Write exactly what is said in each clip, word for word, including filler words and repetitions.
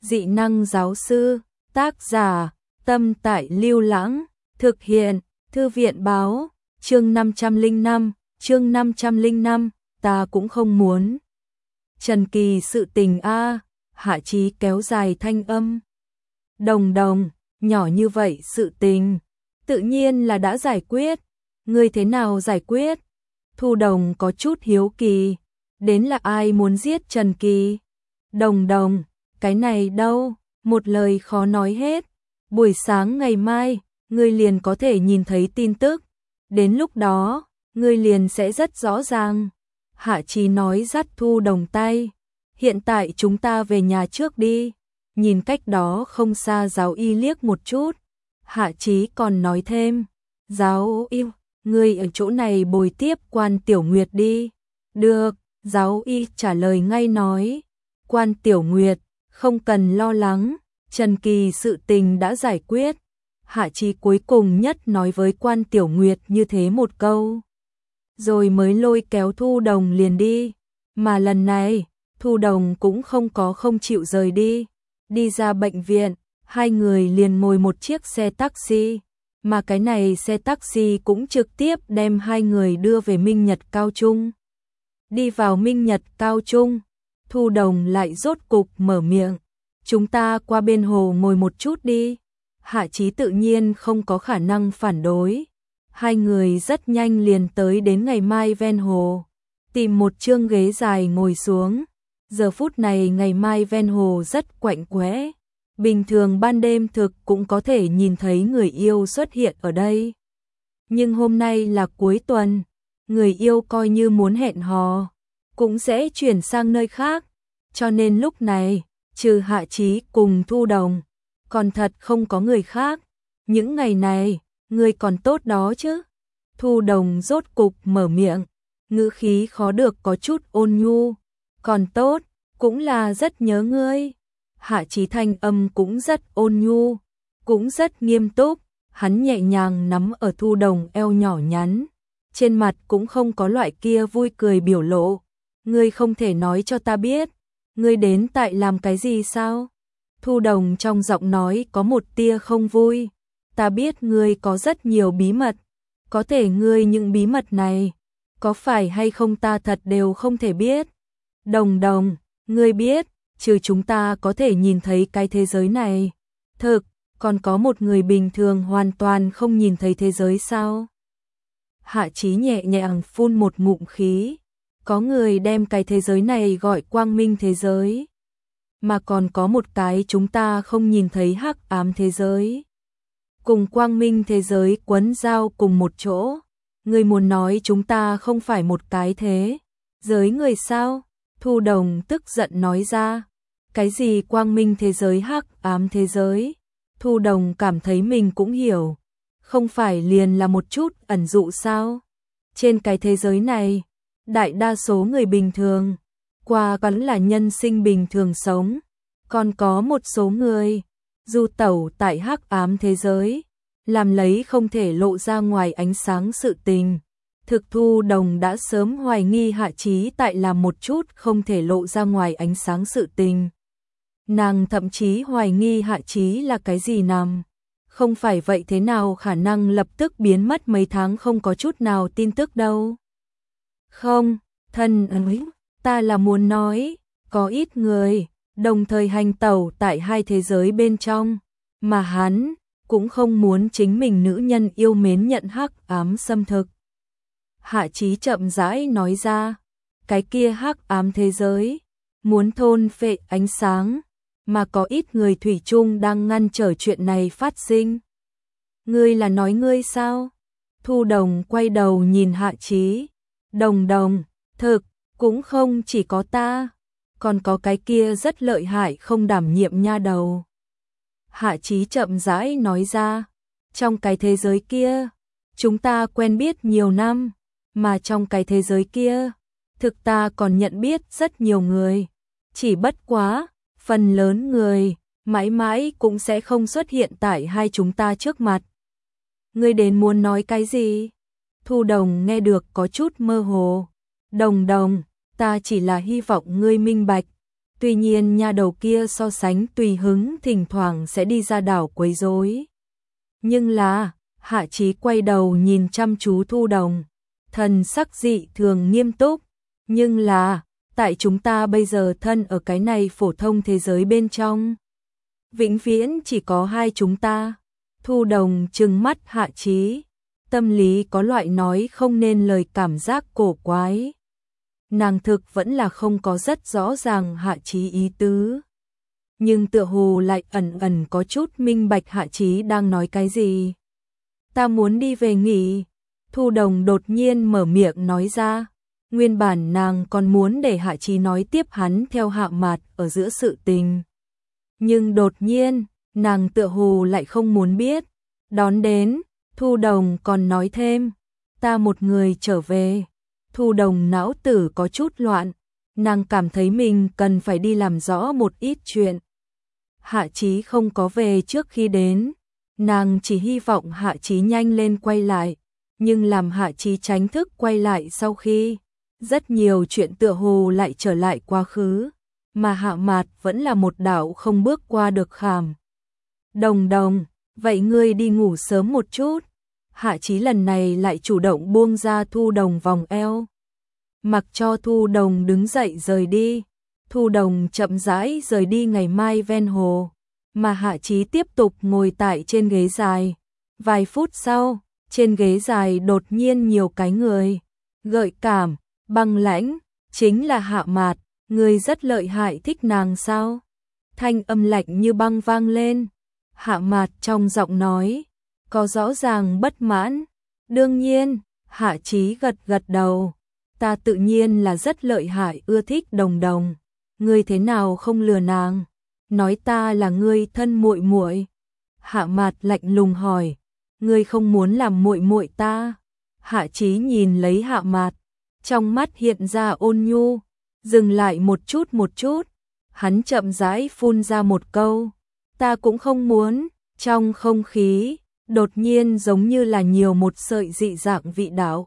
Dị năng giáo sư, tác giả, Tâm Tại Lưu Lãng, thực hiện, Thư viện báo, chương năm trăm lẻ năm, chương năm trăm lẻ năm, ta cũng không muốn. Trần Kỳ sự tình a, Hạ Chí kéo dài thanh âm. Đồng đồng, nhỏ như vậy sự tình, tự nhiên là đã giải quyết, ngươi thế nào giải quyết? Thu Đồng có chút hiếu kỳ, đến là ai muốn giết Trần Kỳ? Đồng đồng, cái này đâu, một lời khó nói hết, buổi sáng ngày mai, ngươi liền có thể nhìn thấy tin tức, đến lúc đó, ngươi liền sẽ rất rõ ràng. Hạ Chí nói dắt Thu Đồng tay, hiện tại chúng ta về nhà trước đi, nhìn cách đó không xa giáo y liếc một chút, Hạ Chí còn nói thêm, giáo y, ngươi ở chỗ này bồi tiếp Quan Tiểu Nguyệt đi. Được, giáo y trả lời ngay nói, Quan Tiểu Nguyệt, không cần lo lắng, Trần Kỳ sự tình đã giải quyết. Hạ Chí cuối cùng nhất nói với Quan Tiểu Nguyệt như thế một câu, rồi mới lôi kéo Thu Đồng liền đi, mà lần này, Thu Đồng cũng không có không chịu rời đi, đi ra bệnh viện, hai người liền ngồi một chiếc xe taxi, mà cái này xe taxi cũng trực tiếp đem hai người đưa về Minh Nhật Cao Trung. Đi vào Minh Nhật Cao Trung, Thu Đồng lại rốt cục mở miệng, chúng ta qua bên hồ ngồi một chút đi. Hạ Chí tự nhiên không có khả năng phản đối. Hai người rất nhanh liền tới đến ngày mai ven hồ, tìm một chương ghế dài ngồi xuống. Giờ phút này ngày mai ven hồ rất quạnh quẽ, bình thường ban đêm thực cũng có thể nhìn thấy người yêu xuất hiện ở đây. Nhưng hôm nay là cuối tuần, người yêu coi như muốn hẹn hò, cũng sẽ chuyển sang nơi khác, cho nên lúc này, trừ Hạ Chí cùng Thu Đồng, còn thật không có người khác. Những ngày này, người còn tốt đó chứ? Thu Đồng rốt cục mở miệng, ngữ khí khó được có chút ôn nhu, còn tốt, cũng là rất nhớ ngươi. Hạ Chí thanh âm cũng rất ôn nhu, cũng rất nghiêm túc, hắn nhẹ nhàng nắm ở Thu Đồng eo nhỏ nhắn, trên mặt cũng không có loại kia vui cười biểu lộ. Ngươi không thể nói cho ta biết, ngươi đến tại làm cái gì sao? Thu Đồng trong giọng nói có một tia không vui, ta biết ngươi có rất nhiều bí mật, có thể ngươi những bí mật này, có phải hay không ta thật đều không thể biết. Đồng Đồng, ngươi biết, trừ chúng ta có thể nhìn thấy cái thế giới này, thực, còn có một người bình thường hoàn toàn không nhìn thấy thế giới sao? Hạ Chí nhẹ nhàng phun một ngụm khí, có người đem cái thế giới này gọi quang minh thế giới, mà còn có một cái chúng ta không nhìn thấy hắc ám thế giới, cùng quang minh thế giới quấn giao cùng một chỗ. Người muốn nói chúng ta không phải một cái thế giới người sao? Thu Đồng tức giận nói ra, cái gì quang minh thế giới hắc ám thế giới? Thu Đồng cảm thấy mình cũng hiểu, không phải liền là một chút ẩn dụ sao? Trên cái thế giới này, đại đa số người bình thường, qua vẫn là nhân sinh bình thường sống, còn có một số người, du tẩu tại hắc ám thế giới, làm lấy không thể lộ ra ngoài ánh sáng sự tình. Thực Thu Đồng đã sớm hoài nghi Hạ Chí tại làm một chút không thể lộ ra ngoài ánh sáng sự tình. Nàng thậm chí hoài nghi Hạ Chí là cái gì nằm. Không phải vậy thế nào khả năng lập tức biến mất mấy tháng không có chút nào tin tức đâu. Không, thân ấy, ta là muốn nói, có ít người, đồng thời hành tẩu tại hai thế giới bên trong, mà hắn cũng không muốn chính mình nữ nhân yêu mến nhận hắc ám xâm thực. Hạ Chí chậm rãi nói ra, cái kia hắc ám thế giới, muốn thôn phệ ánh sáng, mà có ít người thủy chung đang ngăn trở chuyện này phát sinh. Ngươi là nói ngươi sao? Thu Đồng quay đầu nhìn Hạ Chí, Đồng Đồng, thực, cũng không chỉ có ta, còn có cái kia rất lợi hại không đảm nhiệm nha đầu. Hạ Chí chậm rãi nói ra, trong cái thế giới kia, chúng ta quen biết nhiều năm, mà trong cái thế giới kia, thực ta còn nhận biết rất nhiều người, chỉ bất quá, phần lớn người, mãi mãi cũng sẽ không xuất hiện tại hai chúng ta trước mặt. Ngươi đến muốn nói cái gì? Thu Đồng nghe được có chút mơ hồ. Đồng Đồng, ta chỉ là hy vọng ngươi minh bạch, Tuy nhiên nha đầu kia so sánh tùy hứng thỉnh thoảng sẽ đi ra đảo quấy rối. Nhưng là, Hạ Chí quay đầu nhìn chăm chú Thu Đồng, thần sắc dị thường nghiêm túc, nhưng là, tại chúng ta bây giờ thân ở cái này phổ thông thế giới bên trong. Vĩnh viễn chỉ có hai chúng ta. Thu Đồng trừng mắt Hạ Chí, tâm lý có loại nói không nên lời cảm giác cổ quái. Nàng thực vẫn là không có rất rõ ràng Hạ Chí ý tứ. Nhưng tựa hồ lại ẩn ẩn có chút minh bạch Hạ Chí đang nói cái gì. Ta muốn đi về nghỉ. Thu Đồng đột nhiên mở miệng nói ra. Nguyên bản nàng còn muốn để Hạ Chí nói tiếp hắn theo Hạ Mạt ở giữa sự tình. Nhưng đột nhiên, nàng tựa hồ lại không muốn biết. Đón đến, Thu Đồng còn nói thêm. Ta một người trở về. Thu Đồng não tử có chút loạn. Nàng cảm thấy mình cần phải đi làm rõ một ít chuyện. Hạ Chí không có về trước khi đến. Nàng chỉ hy vọng Hạ Chí nhanh lên quay lại. Nhưng làm Hạ Chí tránh thức quay lại sau khi rất nhiều chuyện tựa hồ lại trở lại quá khứ. Mà Hạ Mạt vẫn là một đảo không bước qua được khảm. Đồng Đồng, vậy ngươi đi ngủ sớm một chút. Hạ Chí lần này lại chủ động buông ra Thu Đồng vòng eo. Mặc cho Thu Đồng đứng dậy rời đi. Thu Đồng chậm rãi rời đi ngày mai ven hồ. Mà Hạ Chí tiếp tục ngồi tại trên ghế dài. Vài phút sau, trên ghế dài đột nhiên nhiều cái người. Gợi cảm, băng lãnh, chính là Hạ Mạt. Người rất lợi hại, thích nàng sao? Thanh âm lạnh như băng vang lên. Hạ Mạt trong giọng nói, có rõ ràng bất mãn. Đương nhiên, Hạ Chí gật gật đầu. Ta tự nhiên là rất lợi hại, ưa thích Đồng Đồng. Ngươi thế nào không lừa nàng? Nói ta là ngươi thân muội muội. Hạ Mạt lạnh lùng hỏi, ngươi không muốn làm muội muội ta? Hạ Chí nhìn lấy Hạ Mạt, trong mắt hiện ra ôn nhu, dừng lại một chút một chút, hắn chậm rãi phun ra một câu, ta cũng không muốn. Trong không khí đột nhiên giống như là nhiều một sợi dị dạng vị đạo.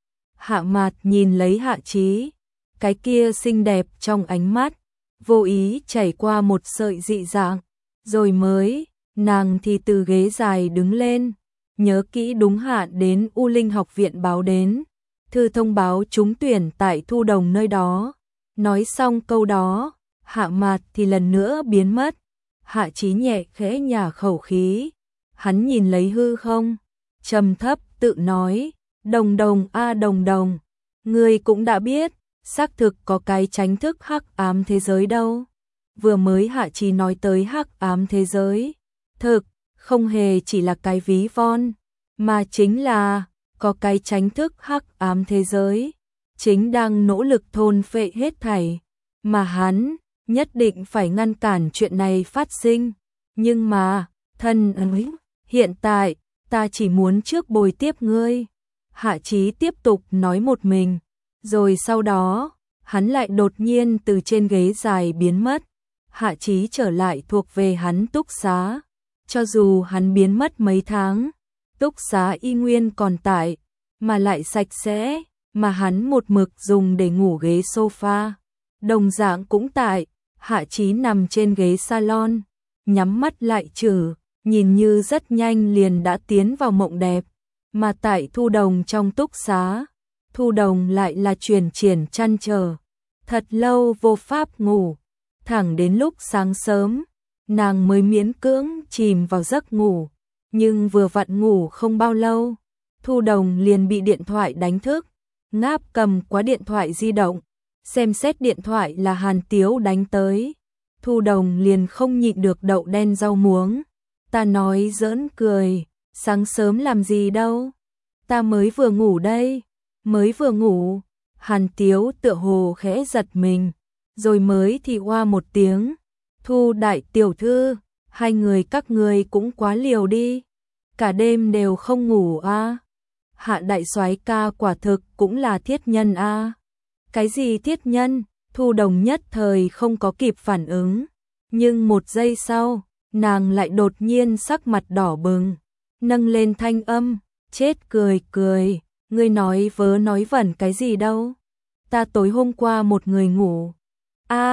Hạ Mạt nhìn lấy Hạ Chí, cái kia xinh đẹp trong ánh mắt, vô ý chảy qua một sợi dị dạng, rồi mới, nàng thì từ ghế dài đứng lên, nhớ kỹ đúng hạn đến U Linh học viện báo đến, thư thông báo trúng tuyển tại Thu Đồng nơi đó. Nói xong câu đó, Hạ Mạt thì lần nữa biến mất. Hạ Chí nhẹ khẽ nhả khẩu khí, hắn nhìn lấy hư không, trầm thấp tự nói, Đồng Đồng a Đồng Đồng, ngươi cũng đã biết, xác thực có cái tránh thức hắc ám thế giới đâu. Vừa mới Hạ Chí nói tới hắc ám thế giới, thực không hề chỉ là cái ví von, mà chính là có cái tránh thức hắc ám thế giới, chính đang nỗ lực thôn phệ hết thảy, mà hắn nhất định phải ngăn cản chuyện này phát sinh. Nhưng mà, thân ấy, hiện tại, ta chỉ muốn trước bồi tiếp ngươi. Hạ Chí tiếp tục nói một mình, rồi sau đó, hắn lại đột nhiên từ trên ghế dài biến mất. Hạ Chí trở lại thuộc về hắn túc xá. Cho dù hắn biến mất mấy tháng, túc xá y nguyên còn tại, mà lại sạch sẽ, mà hắn một mực dùng để ngủ ghế sofa. Đồng dạng cũng tại, Hạ Chí nằm trên ghế salon, nhắm mắt lại trừ, nhìn như rất nhanh liền đã tiến vào mộng đẹp. Mà tại Thu Đồng trong túc xá, Thu Đồng lại là truyền triển chăn trở, thật lâu vô pháp ngủ, thẳng đến lúc sáng sớm, nàng mới miễn cưỡng chìm vào giấc ngủ, nhưng vừa vặn ngủ không bao lâu, Thu Đồng liền bị điện thoại đánh thức, ngáp cầm quá điện thoại di động, xem xét điện thoại là Hàn Tiếu đánh tới, Thu Đồng liền không nhịn được đậu đen rau muống, ta nói giỡn cười. Sáng sớm làm gì đâu, ta mới vừa ngủ đây, mới vừa ngủ. Hàn Tiếu tựa hồ khẽ giật mình, rồi mới thì oa một tiếng, Thu đại tiểu thư, hai người các người cũng quá liều đi, cả đêm đều không ngủ a. À? Hạ đại soái ca quả thực cũng là thiết nhân a. À? Cái gì thiết nhân? Thu Đồng nhất thời không có kịp phản ứng, nhưng một giây sau, nàng lại đột nhiên sắc mặt đỏ bừng. Nâng lên thanh âm, chết cười cười, ngươi nói vớ nói vẩn cái gì đâu. Ta tối hôm qua một người ngủ. A,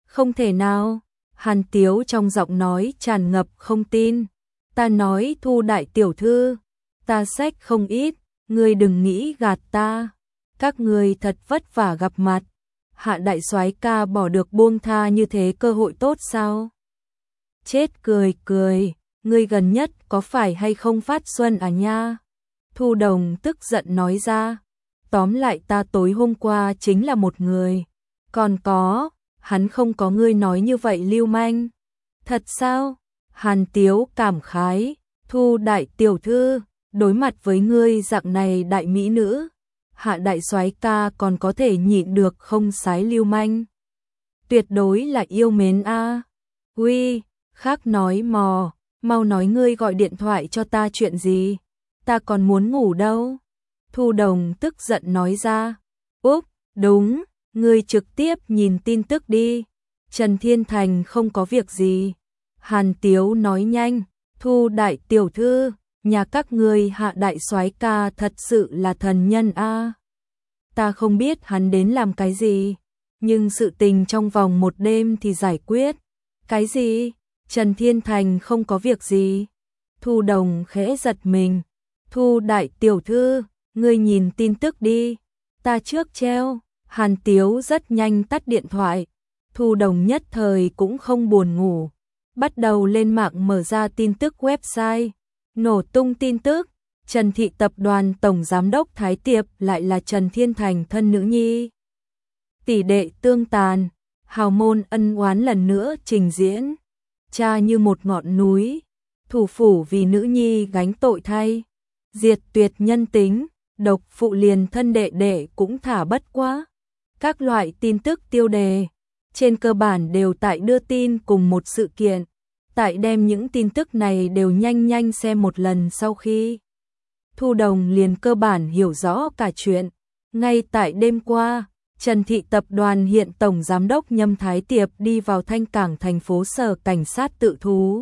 Không thể nào, Hàn Tiếu trong giọng nói tràn ngập không tin. Ta nói Thu đại tiểu thư, ta xách không ít, ngươi đừng nghĩ gạt ta. Các ngươi thật vất vả gặp mặt, Hạ đại soái ca bỏ được buông tha như thế cơ hội tốt sao? Chết cười cười, ngươi gần nhất có phải hay không phát xuân à nha? Thu Đồng tức giận nói ra, tóm lại ta tối hôm qua chính là một người, còn có, hắn không có ngươi nói như vậy lưu manh. Thật sao? Hàn Tiếu cảm khái, Thu đại tiểu thư, đối mặt với ngươi dạng này đại mỹ nữ, Hạ đại soái ca còn có thể nhịn được không sái lưu manh. Tuyệt đối là yêu mến a. À. Uy, khác nói mò, mau nói ngươi gọi điện thoại cho ta chuyện gì? Ta còn muốn ngủ đâu. Thu Đồng tức giận nói ra. Úp, đúng, ngươi trực tiếp nhìn tin tức đi. Trần Thiên Thành không có việc gì. Hàn Tiếu nói nhanh, Thu đại tiểu thư, nhà các ngươi Hạ đại soái ca thật sự là thần nhân a. À. Ta không biết hắn đến làm cái gì, nhưng sự tình trong vòng một đêm thì giải quyết. Cái gì? Trần Thiên Thành không có việc gì. Thu Đồng khẽ giật mình. Thu đại tiểu thư, ngươi nhìn tin tức đi. Ta trước treo. Hàn Tiếu rất nhanh tắt điện thoại. Thu Đồng nhất thời cũng không buồn ngủ. Bắt đầu lên mạng mở ra tin tức website. Nổ tung tin tức. Trần Thị Tập đoàn Tổng Giám đốc Thái Tiệp lại là Trần Thiên Thành thân nữ nhi. Tỷ đệ tương tàn. Hào môn ân oán lần nữa trình diễn. Cha như một ngọn núi. Thủ phủ vì nữ nhi gánh tội thay. Diệt tuyệt nhân tính. Độc phụ liền thân đệ đệ cũng thả bất quá. Các loại tin tức tiêu đề trên cơ bản đều tại đưa tin cùng một sự kiện. Tại đem những tin tức này đều nhanh nhanh xem một lần sau khi Thu Đồng liền cơ bản hiểu rõ cả chuyện. Ngay tại đêm qua, Trần Thị Tập đoàn hiện Tổng Giám đốc Nhâm Thái Tiệp đi vào Thanh Cảng thành phố sở cảnh sát tự thú.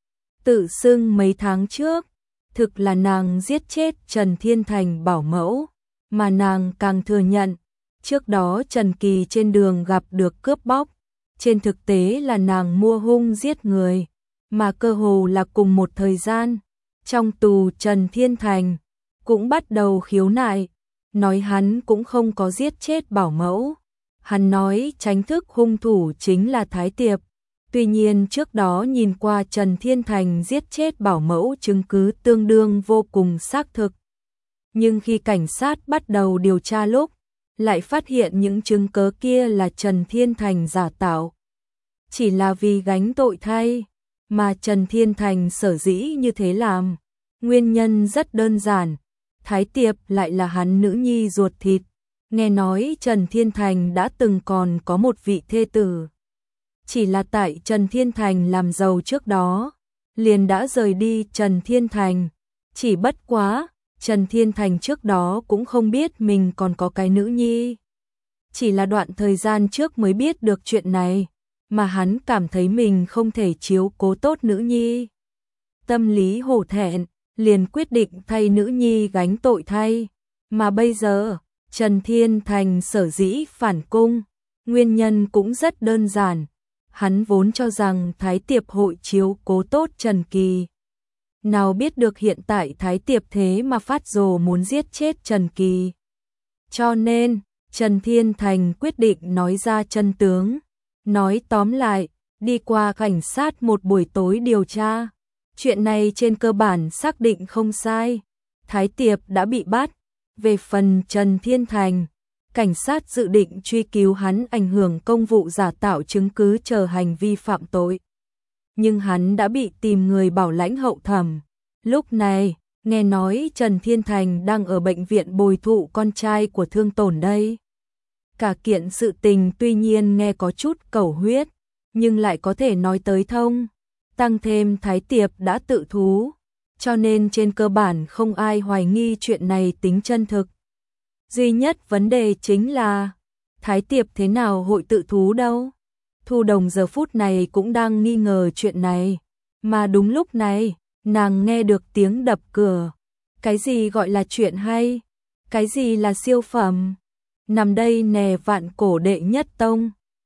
Tự xưng mấy tháng trước, thực là nàng giết chết Trần Thiên Thành bảo mẫu, mà nàng càng thừa nhận, trước đó Trần Kỳ trên đường gặp được cướp bóc, trên thực tế là nàng mua hung giết người, mà cơ hồ là cùng một thời gian. Trong tù Trần Thiên Thành cũng bắt đầu khiếu nại, nói hắn cũng không có giết chết bảo mẫu. Hắn nói tránh thức hung thủ chính là Thái Tiệp. Tuy nhiên trước đó nhìn qua Trần Thiên Thành giết chết bảo mẫu chứng cứ tương đương vô cùng xác thực. Nhưng khi cảnh sát bắt đầu điều tra lúc, lại phát hiện những chứng cứ kia là Trần Thiên Thành giả tạo. Chỉ là vì gánh tội thay, mà Trần Thiên Thành sở dĩ như thế làm. Nguyên nhân rất đơn giản, Thái Tiệp lại là hắn nữ nhi ruột thịt. Nghe nói Trần Thiên Thành đã từng còn có một vị thê tử. Chỉ là tại Trần Thiên Thành làm giàu trước đó, liền đã rời đi Trần Thiên Thành. Chỉ bất quá, Trần Thiên Thành trước đó cũng không biết mình còn có cái nữ nhi. Chỉ là đoạn thời gian trước mới biết được chuyện này, mà hắn cảm thấy mình không thể chiếu cố tốt nữ nhi. Tâm lý hổ thẹn, liền quyết định thay nữ nhi gánh tội thay. Mà bây giờ, Trần Thiên Thành sở dĩ phản cung, nguyên nhân cũng rất đơn giản. Hắn vốn cho rằng Thái Tiệp hội chiếu cố tốt Trần Kỳ. Nào biết được hiện tại Thái Tiệp thế mà phát rồ muốn giết chết Trần Kỳ. Cho nên, Trần Thiên Thành quyết định nói ra chân tướng. Nói tóm lại, đi qua cảnh sát một buổi tối điều tra. Chuyện này trên cơ bản xác định không sai. Thái Tiệp đã bị bắt. Về phần Trần Thiên Thành, cảnh sát dự định truy cứu hắn ảnh hưởng công vụ giả tạo chứng cứ chờ hành vi phạm tội. Nhưng hắn đã bị tìm người bảo lãnh hậu thẩm. Lúc này, nghe nói Trần Thiên Thành đang ở bệnh viện bồi thụ con trai của thương tổn đây. Cả kiện sự tình tuy nhiên nghe có chút cẩu huyết, nhưng lại có thể nói tới thông. Tăng thêm Thái Tiệp đã tự thú, cho nên trên cơ bản không ai hoài nghi chuyện này tính chân thực. Duy nhất vấn đề chính là, Thái Tiệp thế nào hội tự thú đâu? Thu Đồng giờ phút này cũng đang nghi ngờ chuyện này, mà đúng lúc này, nàng nghe được tiếng đập cửa. Cái gì gọi là chuyện hay? Cái gì là siêu phẩm? Nằm đây nè vạn cổ đệ nhất tông.